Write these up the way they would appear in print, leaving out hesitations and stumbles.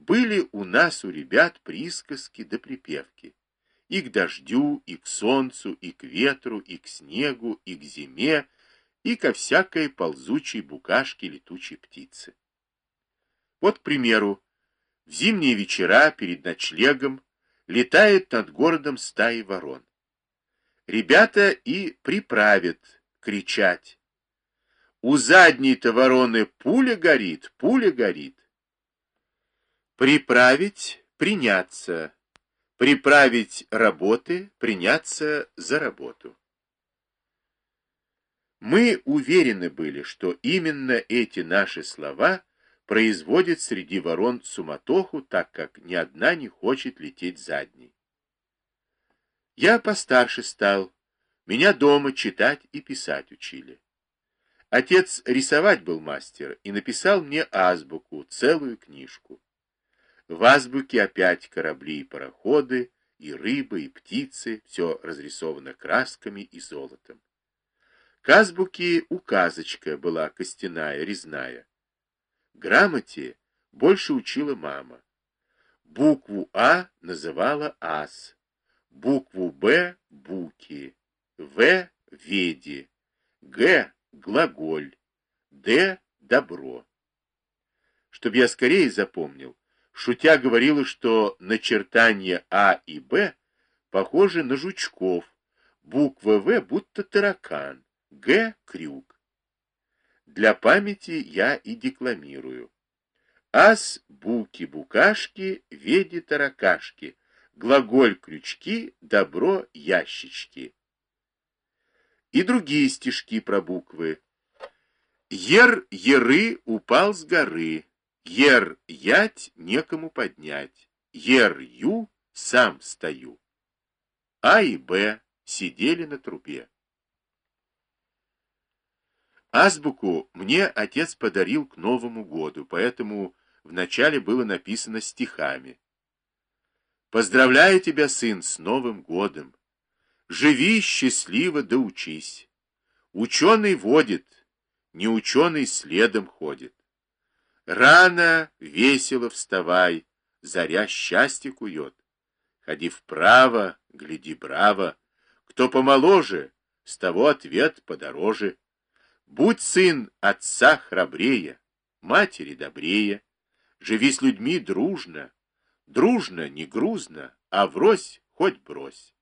Были у нас, у ребят, присказки да припевки. И к дождю, и к солнцу, и к ветру, и к снегу, и к зиме, и ко всякой ползучей букашке летучей птицы. Вот, к примеру, в зимние вечера перед ночлегом летает над городом стаи ворон. Ребята и приправят кричать: «У задней-то вороны пуля горит, пуля горит!» Приправить — приняться, приправить работы, приняться за работу. Мы уверены были, что именно эти наши слова производят среди ворон суматоху, так как ни одна не хочет лететь задней. Я постарше стал, меня дома читать и писать учили. Отец рисовать был мастер и написал мне азбуку, целую книжку. В азбуке опять корабли и пароходы, и рыбы, и птицы, все разрисовано красками и золотом. К азбуке указочка была костяная, резная. Грамоте больше учила мама. Букву А называла ас, букву Б — буки, В — веди, Г — глаголь, Д — добро. Чтоб я скорее запомнил, шутя говорила, что начертания А и Б похожи на жучков, буква В будто таракан, Г — крюк. Для памяти я и декламирую. Ас — буки-букашки, веди таракашки, глаголь — крючки, добро — ящички. И другие стишки про буквы. Ер-еры упал с горы, ер-ять некому поднять, ер-ю сам стою. А и Б сидели на трубе. Азбуку мне отец подарил к Новому году, поэтому вначале было написано стихами. «Поздравляю тебя, сын, с Новым годом! Живи счастливо да учись! Ученый водит, не ученый следом ходит. Рано, весело вставай, заря счастье кует. Ходи вправо, гляди браво, кто помоложе, с того ответ подороже. Будь, сын, отца храбрее, матери добрее, живи с людьми дружно, дружно, не грузно, а врозь хоть брось».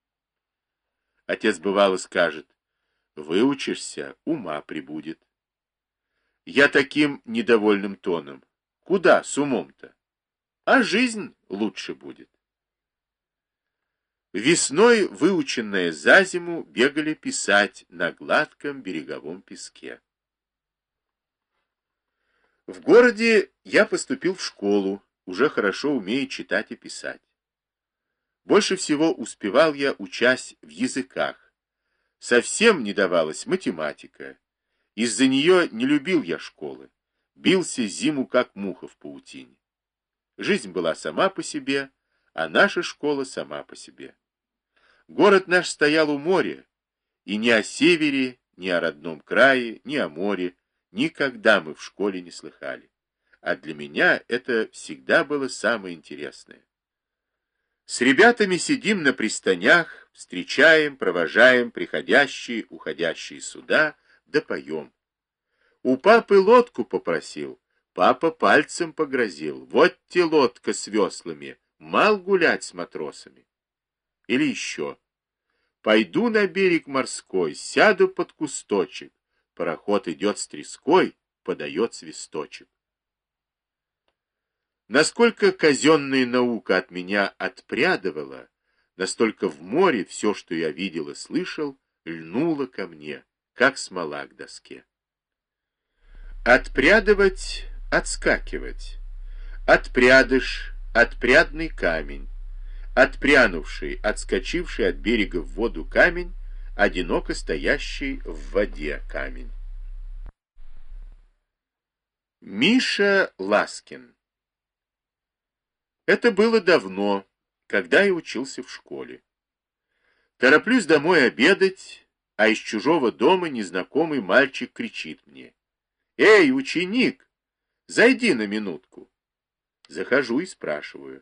Отец бывало скажет: выучишься, ума прибудет. Я таким недовольным тоном: куда с умом-то? А жизнь лучше будет. Весной, выученные за зиму, бегали писать на гладком береговом песке. В городе я поступил в школу, уже хорошо умея читать и писать. Больше всего успевал я, учась в языках. Совсем не давалась математика. Из-за нее не любил я школы. Бился зиму, как муха в паутине. Жизнь была сама по себе, а наша школа сама по себе. Город наш стоял у моря, и ни о севере, ни о родном крае, ни о море никогда мы в школе не слыхали. А для меня это всегда было самое интересное. С ребятами сидим на пристанях, встречаем, провожаем приходящие, уходящие суда, да поем. У папы лодку попросил, папа пальцем погрозил. Вот те лодка с веслами, мал гулять с матросами. Или еще: пойду на берег морской, сяду под кусточек, пароход идет с треской, подает свисточек. Насколько казенная наука от меня отпрядывала, настолько в море все, что я видел и слышал, льнуло ко мне, как смола к доске. Отпрядывать — отскакивать. Отпрядыш — отпрядный камень. Отпрянувший, отскочивший от берега в воду камень, одиноко стоящий в воде камень. Миша Ласкин. Это было давно, когда я учился в школе. Тороплюсь домой обедать, а из чужого дома незнакомый мальчик кричит мне: «Эй, ученик, зайди на минутку!» Захожу и спрашиваю.